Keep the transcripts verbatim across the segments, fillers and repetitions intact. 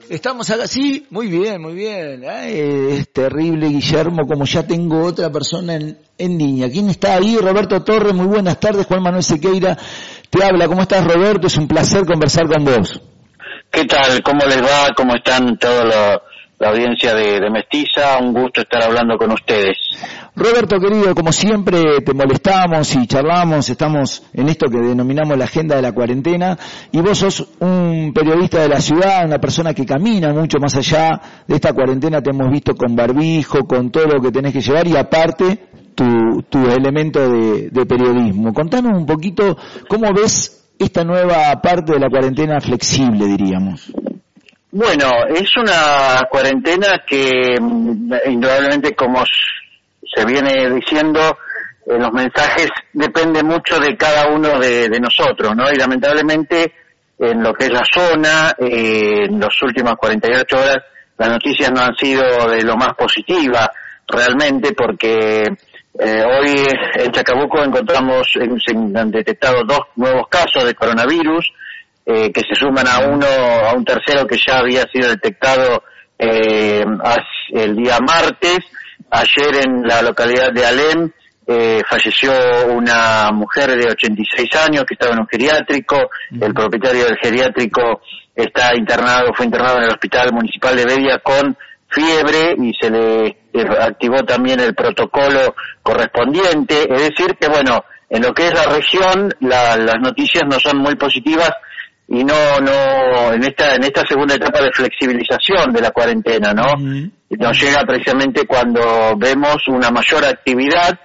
Estamos acá, sí, muy bien, muy bien. Ay, es terrible, Guillermo, como ya tengo otra persona en, en línea. ¿Quién está ahí? Roberto Torres, muy buenas tardes. Juan Manuel Sequeira te habla. ¿Cómo estás, Roberto? Es un placer conversar con vos. ¿Qué tal? ¿Cómo les va? ¿Cómo están toda la, la audiencia de, de Mestiza? Un gusto estar hablando con ustedes. Roberto, querido, como siempre te molestamos y charlamos, estamos en esto que denominamos la agenda de la cuarentena, y vos sos un periodista de la ciudad, una persona que camina mucho más allá de esta cuarentena, te hemos visto con barbijo, con todo lo que tenés que llevar, y aparte tu, tu elemento de, de periodismo. Contanos un poquito cómo ves esta nueva parte de la cuarentena flexible, diríamos. Bueno, es una cuarentena que indudablemente, como se viene diciendo en los mensajes, depende mucho de cada uno de, de nosotros, ¿no? Y lamentablemente en lo que es la zona, eh, en las últimas cuarenta y ocho horas, las noticias no han sido de lo más positiva realmente, porque eh, hoy en Chacabuco encontramos, se han detectado dos nuevos casos de coronavirus, eh, que se suman a uno, a un tercero que ya había sido detectado eh, el día martes. Ayer en la localidad de Alem eh, falleció una mujer de ochenta y seis años que estaba en un geriátrico. Uh-huh. El propietario del geriátrico está internado, fue internado en el Hospital Municipal de Bedia con fiebre y se le activó también el protocolo correspondiente. Es decir que, bueno, en lo que es la región, la, las noticias no son muy positivas y no, no, en esta, en esta segunda etapa de flexibilización de la cuarentena, ¿no? Uh-huh. Nos llega precisamente cuando vemos una mayor actividad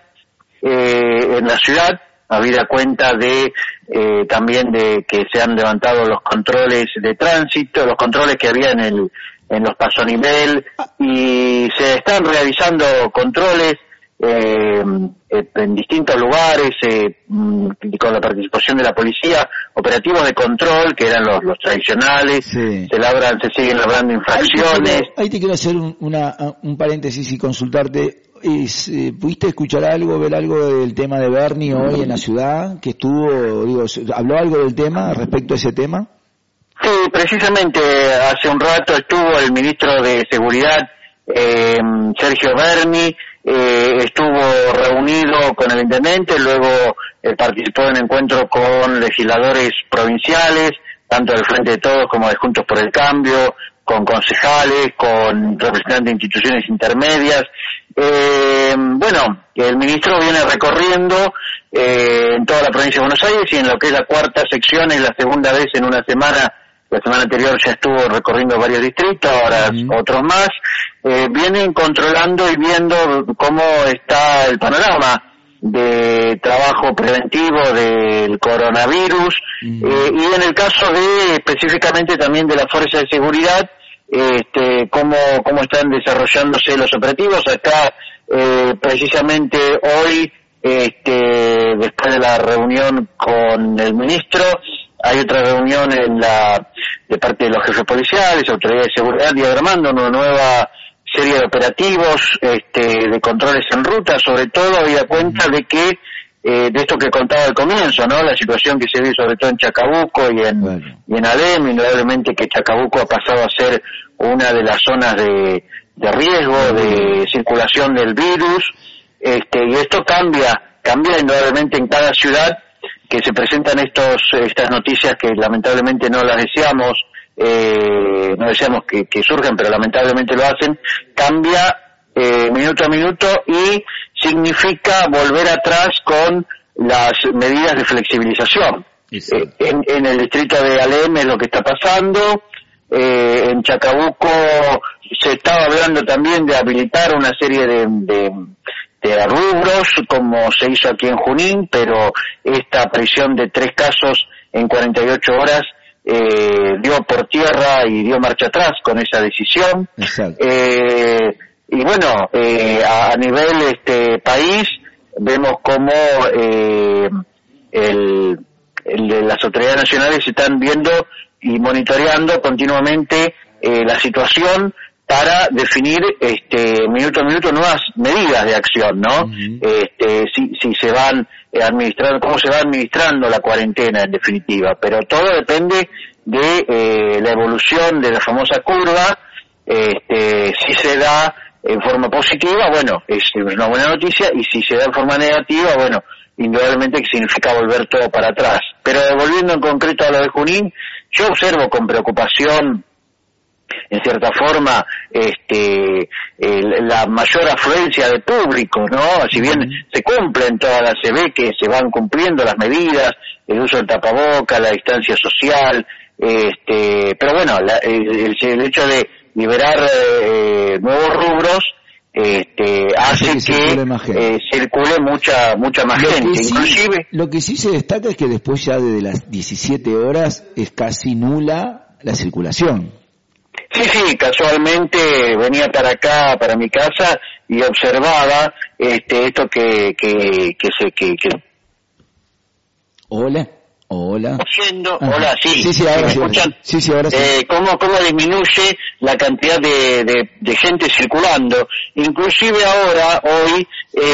eh, en la ciudad, habida cuenta de eh, también de que se han levantado los controles de tránsito, los controles que había en el, en los pasonivel, y se están realizando controles Eh, en distintos lugares, eh, con la participación de la policía, operativos de control que eran los, los tradicionales. Sí. Se labran, se siguen labrando infracciones. Ahí te, ahí te quiero hacer un, una, un paréntesis y consultarte. Es, eh, ¿Pudiste escuchar algo, ver algo del tema de Bernie hoy en la ciudad? Que estuvo, digo, ¿habló algo del tema respecto a ese tema? Sí, precisamente hace un rato estuvo el ministro de Seguridad, eh, Sergio Berni. Eh, estuvo reunido con el intendente, luego eh, participó en encuentro con legisladores provinciales, tanto del Frente de Todos como de Juntos por el Cambio, con concejales, con representantes de instituciones intermedias. Eh, bueno, el ministro viene recorriendo eh, en toda la provincia de Buenos Aires, y en lo que es la cuarta sección es la segunda vez en una semana. La semana anterior ya estuvo recorriendo varios distritos, ahora uh-huh. otros más. Eh, vienen controlando y viendo cómo está el panorama de trabajo preventivo del coronavirus, uh-huh. eh, y en el caso de, específicamente también de la Fuerza de Seguridad, este, cómo, cómo están desarrollándose los operativos. Acá, eh, precisamente hoy, este, después de la reunión con el ministro, hay otra reunión en la de parte de los jefes policiales, autoridades de seguridad, diagramando una nueva serie de operativos, este, de controles en ruta, sobre todo habida cuenta de que, eh, de esto que contaba al comienzo, ¿no? La situación que se vive sobre todo en Chacabuco y en, bueno. y en Alem, indudablemente que Chacabuco ha pasado a ser una de las zonas de, de riesgo, de circulación del virus, este, y esto cambia, cambia indudablemente en cada ciudad, que se presentan estos estas noticias que lamentablemente no las deseamos, eh, no deseamos que, que surjan, pero lamentablemente lo hacen. Cambia eh, minuto a minuto y significa volver atrás con las medidas de flexibilización. Sí. Eh, en, en el distrito de Alem es lo que está pasando. Eh, en Chacabuco se estaba hablando también de habilitar una serie de, de de rubros, como se hizo aquí en Junín, pero esta aparición de tres casos en cuarenta y ocho horas eh, dio por tierra y dio marcha atrás con esa decisión. Eh, y bueno, eh, a, a nivel este país vemos cómo eh, el, el, las autoridades nacionales están viendo y monitoreando continuamente eh, la situación, para definir este minuto a minuto nuevas medidas de acción, ¿no? Uh-huh. Este, si, si se van administrando, cómo se va administrando la cuarentena en definitiva, pero todo depende de eh, la evolución de la famosa curva. Este, si se da en forma positiva, bueno, es una buena noticia, y si se da en forma negativa, bueno, indudablemente que significa volver todo para atrás. Pero volviendo en concreto a lo de Junín, yo observo con preocupación, en cierta forma, este, el, la mayor afluencia de público, ¿no? Si bien se cumplen todas las, se ve que se van cumpliendo las medidas, el uso del tapaboca, la distancia social, este, pero bueno, la, el, el hecho de liberar eh, nuevos rubros este, hace que, que eh, circule mucha mucha más lo gente, sí, inclusive. Lo que sí se destaca es que después ya desde las diecisiete horas es casi nula la circulación. Sí, sí, casualmente venía para acá, para mi casa, y observaba este esto que que que se que, que... Hola. Hola. Yendo, hola, sí, sí, sí, ahora ¿me sí, escuchan? Sí, sí, ahora sí. Eh, ¿cómo, cómo disminuye la cantidad de, de, de gente circulando? Inclusive ahora, hoy,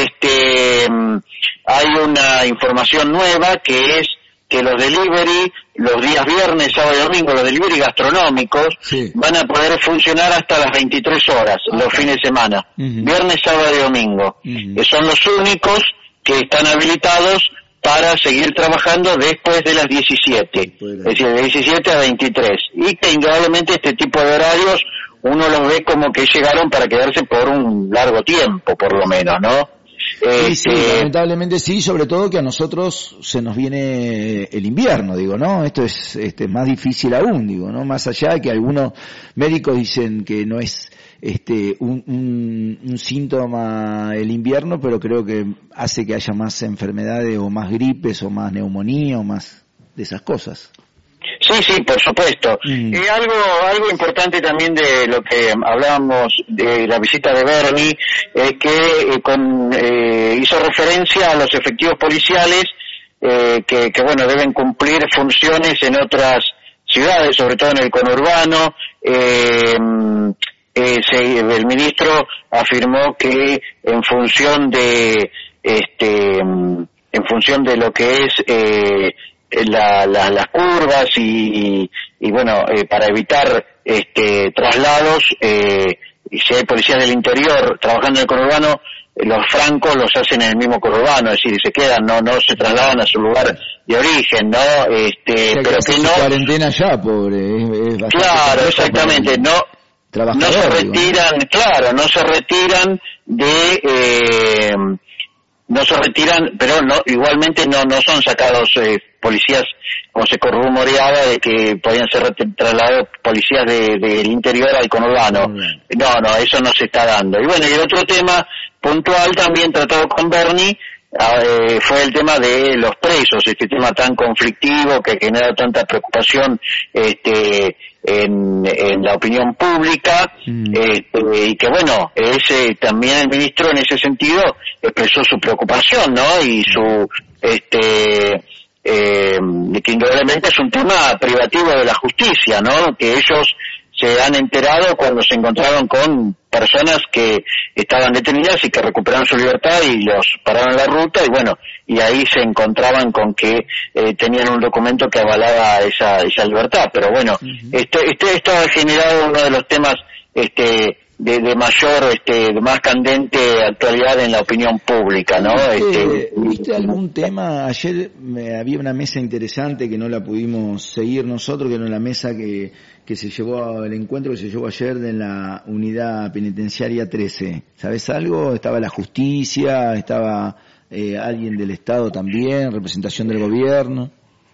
este, hay una información nueva que es que los delivery, los días viernes, sábado y domingo, los delivery gastronómicos, sí, van a poder funcionar hasta las veintitrés horas, ah, los fines de semana, uh-huh, viernes, sábado y domingo. Uh-huh. Que son los únicos que están habilitados para seguir trabajando después de las diecisiete, es decir, de diecisiete a veintitrés, y que indudablemente este tipo de horarios uno los ve como que llegaron para quedarse por un largo tiempo, por lo menos, ¿no? Sí, sí, eh, lamentablemente sí, sobre todo que a nosotros se nos viene el invierno, digo, ¿no? Esto es este más difícil aún, digo, ¿no? Más allá de que algunos médicos dicen que no es este un, un, un síntoma el invierno, pero creo que hace que haya más enfermedades o más gripes o más neumonía o más de esas cosas. Sí, sí, por supuesto. Mm. Eh, algo algo importante también de lo que hablábamos de la visita de Berni, es que eh, con, eh, hizo referencia a los efectivos policiales eh, que, que, bueno, deben cumplir funciones en otras ciudades, sobre todo en el conurbano. Eh, eh, se, el ministro afirmó que en función de, este, en función de lo que es eh, La, la, las curvas y, y, y bueno, eh, para evitar este traslados, eh, y si hay policías del interior trabajando en el conurbano, eh, los francos los hacen en el mismo conurbano, es decir, se quedan, no no se trasladan a su lugar de origen, ¿no? Este, o sea, pero que, que no... cuarentena ya, pobre. Es, es claro, exactamente, no, no se retiran, digo, ¿no? Claro, no se retiran de... Eh, no se retiran, pero no, igualmente no no son sacados eh, policías, como se rumoreaba de que podían ser trasladados policías del de, de interior al conurbano. No, no, eso no se está dando. Y bueno, y el otro tema puntual también tratado con Berni eh, fue el tema de los presos, este tema tan conflictivo que genera tanta preocupación este en, en la opinión pública, mm. este, y que bueno, ese también el ministro en ese sentido expresó su preocupación, ¿no? Y su este eh, que indudablemente es un tema privativo de la justicia, ¿no? Que ellos se han enterado cuando se encontraron con personas que estaban detenidas y que recuperaron su libertad y los pararon en la ruta, y bueno, y ahí se encontraban con que eh, tenían un documento que avalaba esa esa libertad. Pero bueno, uh-huh. esto, esto, esto ha generado uno de los temas este de, de mayor, este de más candente actualidad en la opinión pública, ¿no? ¿Viste, este, ¿viste algún tema? Ayer me, había una mesa interesante que no la pudimos seguir nosotros, que era la mesa que que se llevó, el encuentro que se llevó ayer en la unidad penitenciaria trece. ¿Sabes algo? Estaba la justicia, estaba eh, alguien del Estado también, representación del gobierno.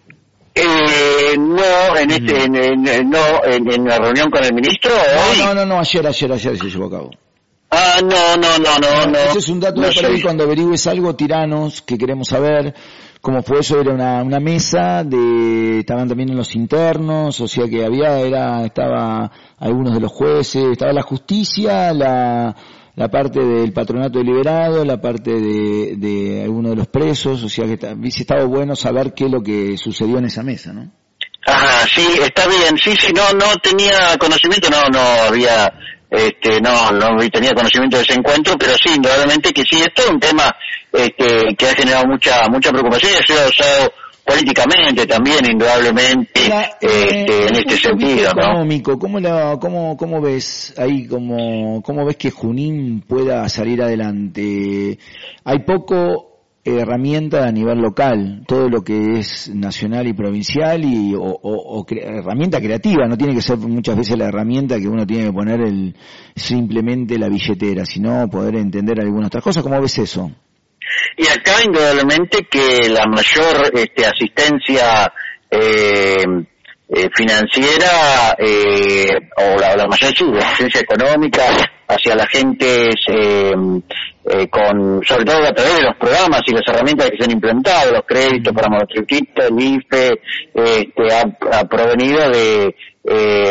Eh, no, en este, en, en, no, en, en la reunión con el ministro. No, no, no, no, ayer, ayer, ayer se llevó a cabo. Ah, no, no, no, no, no. Ese es un dato no para ahí cuando averigües algo, tiranos, que queremos saber cómo fue eso. Era una, una mesa de, estaban también en los internos, o sea que había, era, estaba algunos de los jueces, estaba la justicia, la, la parte del patronato deliberado, la parte de, de algunos de los presos, o sea que hubiese estado bueno saber qué es lo que sucedió en esa mesa, ¿no? Ah, sí, está bien, sí, sí, no, no tenía conocimiento, no, no había, este, no, no tenía conocimiento de ese encuentro, pero sí, indudablemente que sí, esto es un tema, este, que ha generado mucha, mucha preocupación y ha sido usado políticamente también, indudablemente, la, eh, este, en este sentido, ¿no? Económico, ¿cómo, la, cómo, ¿cómo ves ahí, cómo, cómo ves que Junín pueda salir adelante? Hay poco herramienta a nivel local, todo lo que es nacional y provincial y o, o, o cre- herramienta creativa, no tiene que ser muchas veces la herramienta que uno tiene que poner el simplemente la billetera, sino poder entender algunas otras cosas. ¿Cómo ves eso? Y acá indudablemente que la mayor este, asistencia eh, eh, financiera eh, o la, la mayor sí, asistencia económica hacia la gente eh, eh, con, sobre todo a través de los programas y las herramientas que se han implementado, los créditos para monotributistas, el I F E, este, ha, ha provenido de eh,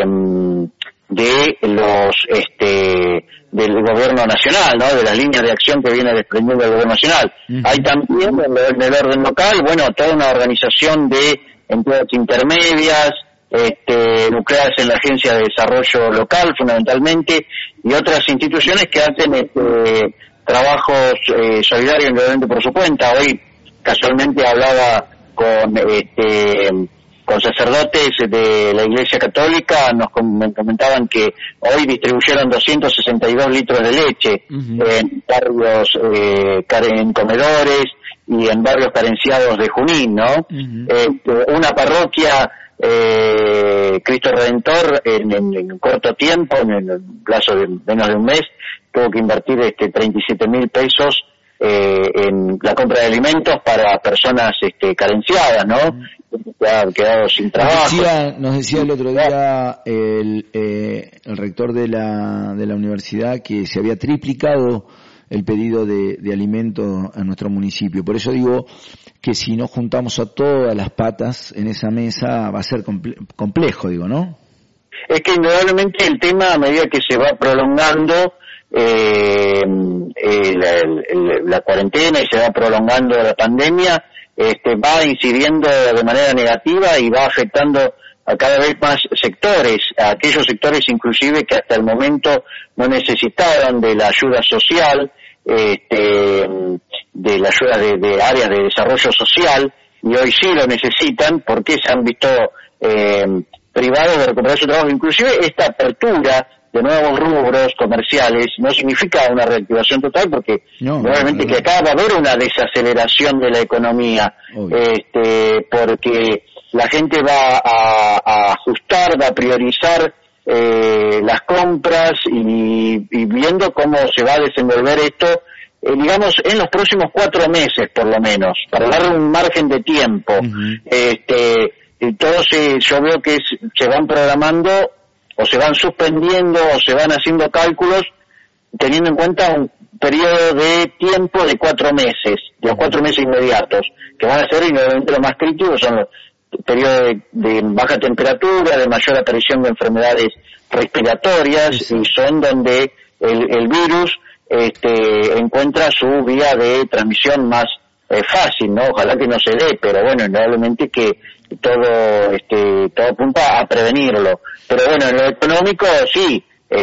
de los este del gobierno nacional, ¿no? De las líneas de acción que viene desprendiendo el gobierno nacional. Uh-huh. Hay también en el orden local, bueno, toda una organización de entidades intermedias, este, nucleadas en la Agencia de Desarrollo Local, fundamentalmente, y otras instituciones que hacen este, trabajos eh, solidarios indudablemente por su cuenta. Hoy, casualmente, hablaba con este con sacerdotes de la Iglesia Católica, nos comentaban que hoy distribuyeron doscientos sesenta y dos litros de leche uh-huh. en barrios, eh, en comedores y en barrios carenciados de Junín, ¿no? Uh-huh. Eh, una parroquia, eh, Cristo Redentor, en, en, en corto tiempo, en el plazo de menos de un mes, tuvo que invertir este treinta y siete mil pesos eh, en la compra de alimentos para personas este, carenciadas, ¿no? Uh-huh. Que han quedado sin trabajo. Nos decía, nos decía el otro día el, eh, el rector de la, de la universidad que se había triplicado el pedido de, de alimentos a nuestro municipio. Por eso digo que si no juntamos a todas las patas en esa mesa va a ser comple- complejo, digo, ¿no? Es que indudablemente el tema, a medida que se va prolongando eh, eh, la, la, la cuarentena y se va prolongando la pandemia, este, va incidiendo de manera negativa y va afectando a cada vez más sectores, a aquellos sectores inclusive que hasta el momento no necesitaron de la ayuda social, este, de la ayuda de, de áreas de desarrollo social, y hoy sí lo necesitan porque se han visto eh, privados de recuperar su trabajo. Inclusive esta apertura de nuevos rubros comerciales no significa una reactivación total, porque no, probablemente no, no. que acá va a haber una desaceleración de la economía, este, porque la gente va a, a ajustar, va a priorizar eh, las compras y, y viendo cómo se va a desenvolver esto, eh, digamos, en los próximos cuatro meses por lo menos, para darle un margen de tiempo. Uh-huh. Este, y todos se, yo veo que es, se van programando o se van suspendiendo o se van haciendo cálculos teniendo en cuenta un periodo de tiempo de cuatro meses, de los cuatro meses inmediatos, que van a ser indudablemente los más críticos, son los periodos de, de baja temperatura, de mayor aparición de enfermedades respiratorias, sí. Y son donde el, el virus este, encuentra su vía de transmisión más eh, fácil, ¿no? Ojalá que no se dé, pero bueno, indudablemente que todo este todo apunta a prevenirlo. Pero bueno, en lo económico sí,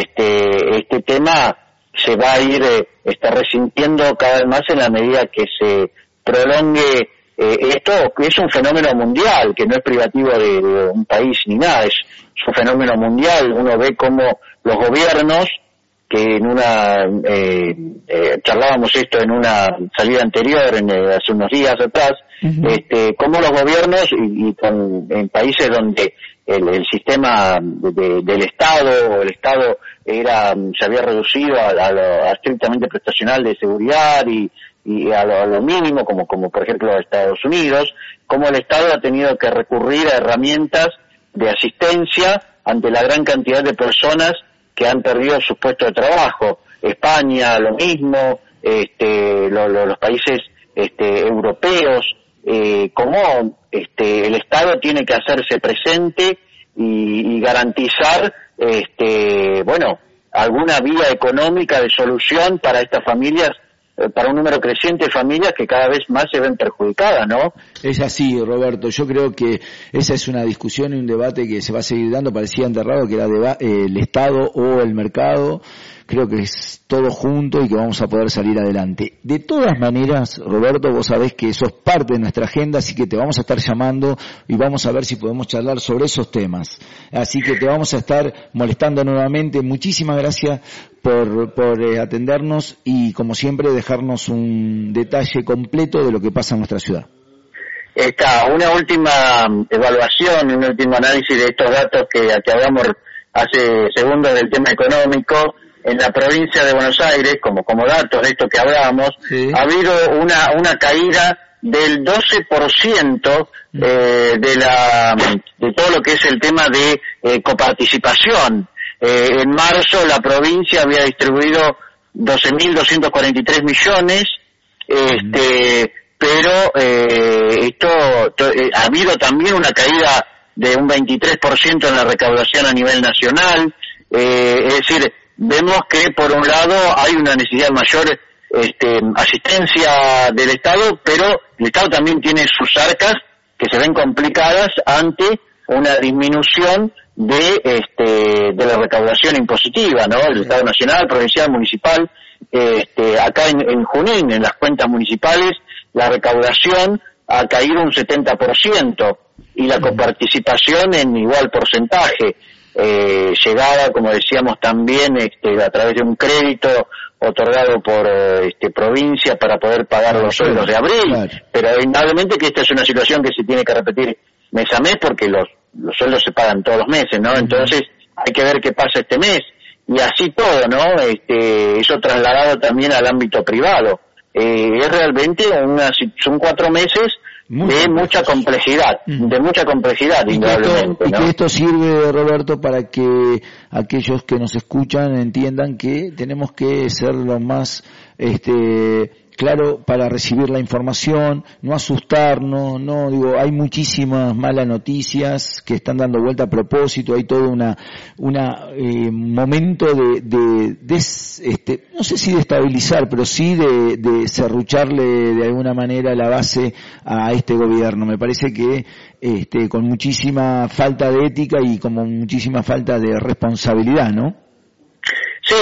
este este tema se va a ir eh, está resintiendo cada vez más en la medida que se prolongue eh, esto, que es un fenómeno mundial, que no es privativo de, de un país ni nada, es, es un fenómeno mundial. Uno ve cómo los gobiernos, que en una eh, eh, charlábamos esto en una salida anterior, en, eh, hace unos días atrás, uh-huh. este, cómo los gobiernos y, y con, en países donde el, el sistema de, de, del Estado o el Estado era se había reducido a, a lo a estrictamente prestacional de seguridad y, y a, lo, a lo mínimo, como, como por ejemplo Estados Unidos, cómo el Estado ha tenido que recurrir a herramientas de asistencia ante la gran cantidad de personas que han perdido sus puestos de trabajo. España, lo mismo, este, lo, lo, los países este, europeos, eh, como este, el Estado tiene que hacerse presente y, y garantizar, este, bueno, alguna vía económica de solución para estas familias, para un número creciente de familias que cada vez más se ven perjudicadas, ¿no? Es así, Roberto. Yo creo que esa es una discusión y un debate que se va a seguir dando. Parecía enterrado que era deba- eh, el Estado o el mercado. creo que es todo junto y que vamos a poder salir adelante. De todas maneras, Roberto, vos sabés que sos parte de nuestra agenda, así que te vamos a estar llamando y vamos a ver si podemos charlar sobre esos temas. Así que te vamos a estar molestando nuevamente. Muchísimas gracias por, por eh, atendernos y, como siempre, dejarnos un detalle completo de lo que pasa en nuestra ciudad. Está una última evaluación, un último análisis de estos datos que, que hablamos hace segundos del tema económico. En la provincia de Buenos Aires, como como datos de esto que hablábamos, sí. ha habido una una caída del doce por ciento eh, de la de todo lo que es el tema de eh, coparticipación. Eh, en marzo la provincia había distribuido doce mil doscientos cuarenta y tres millones, este pero eh, esto to, eh, ha habido también una caída de un veintitrés por ciento en la recaudación a nivel nacional, eh, es decir, vemos que por un lado hay una necesidad de mayor este, asistencia del Estado, pero el Estado también tiene sus arcas que se ven complicadas ante una disminución de este de la recaudación impositiva, ¿no? El Estado nacional, provincial, municipal, este, acá en, en Junín, en las cuentas municipales, la recaudación ha caído un setenta por ciento y la coparticipación en igual porcentaje, eh, llegada, como decíamos también, este, a través de un crédito otorgado por este, provincia para poder pagar los sueldos de abril, claro. Pero indudablemente que esta es una situación que se tiene que repetir mes a mes porque los, los sueldos se pagan todos los meses, ¿no? Entonces hay que ver qué pasa este mes y así todo, ¿no? Este, eso trasladado también al ámbito privado. Eh, es realmente una, son cuatro meses Muy de complejo. mucha complejidad, mm. de mucha complejidad, y indudablemente. Que esto, ¿no? Y que esto sirve, Roberto, para que aquellos que nos escuchan entiendan que tenemos que ser lo más este claro para recibir la información, no asustarnos, no digo, hay muchísimas malas noticias que están dando vuelta a propósito, hay todo una una eh, momento de, de, de este no sé si de estabilizar, pero sí de, de serrucharle de alguna manera la base a este gobierno. Me parece que este con muchísima falta de ética y como muchísima falta de responsabilidad, ¿no? Sí,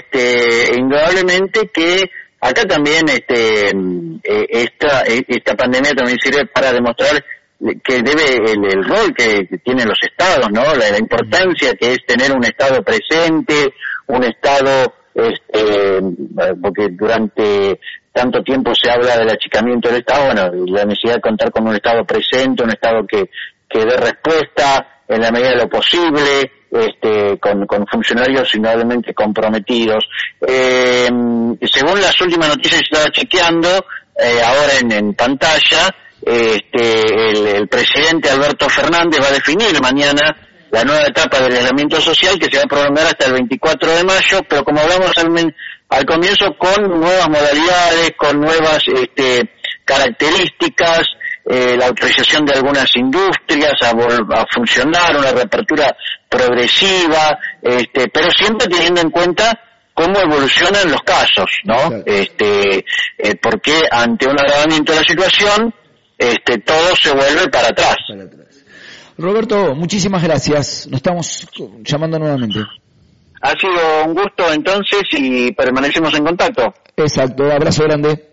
este indudablemente que acá también este eh, esta esta pandemia también sirve para demostrar que debe el, el rol que, que tienen los estados, ¿no? La, la importancia que es tener un estado presente, un estado este porque durante tanto tiempo se habla del achicamiento del estado, bueno, la necesidad de contar con un estado presente, un estado que que dé respuesta en la medida de lo posible, este, con, con funcionarios indudablemente comprometidos. Eh, según las últimas noticias que estaba chequeando, eh, ahora en, en pantalla, este, el, el presidente Alberto Fernández va a definir mañana la nueva etapa del aislamiento social que se va a prolongar hasta el veinticuatro de mayo, pero como hablamos al, al comienzo, con nuevas modalidades, con nuevas este, características, Eh, la autorización de algunas industrias a, a funcionar, una reapertura progresiva, este, pero siempre teniendo en cuenta cómo evolucionan los casos, ¿no? Claro. Este, eh, porque ante un agravamiento de la situación, este, todo se vuelve para atrás. Para atrás. Roberto, muchísimas gracias. Nos estamos llamando nuevamente. Ha sido un gusto entonces y permanecemos en contacto. Exacto, abrazo grande.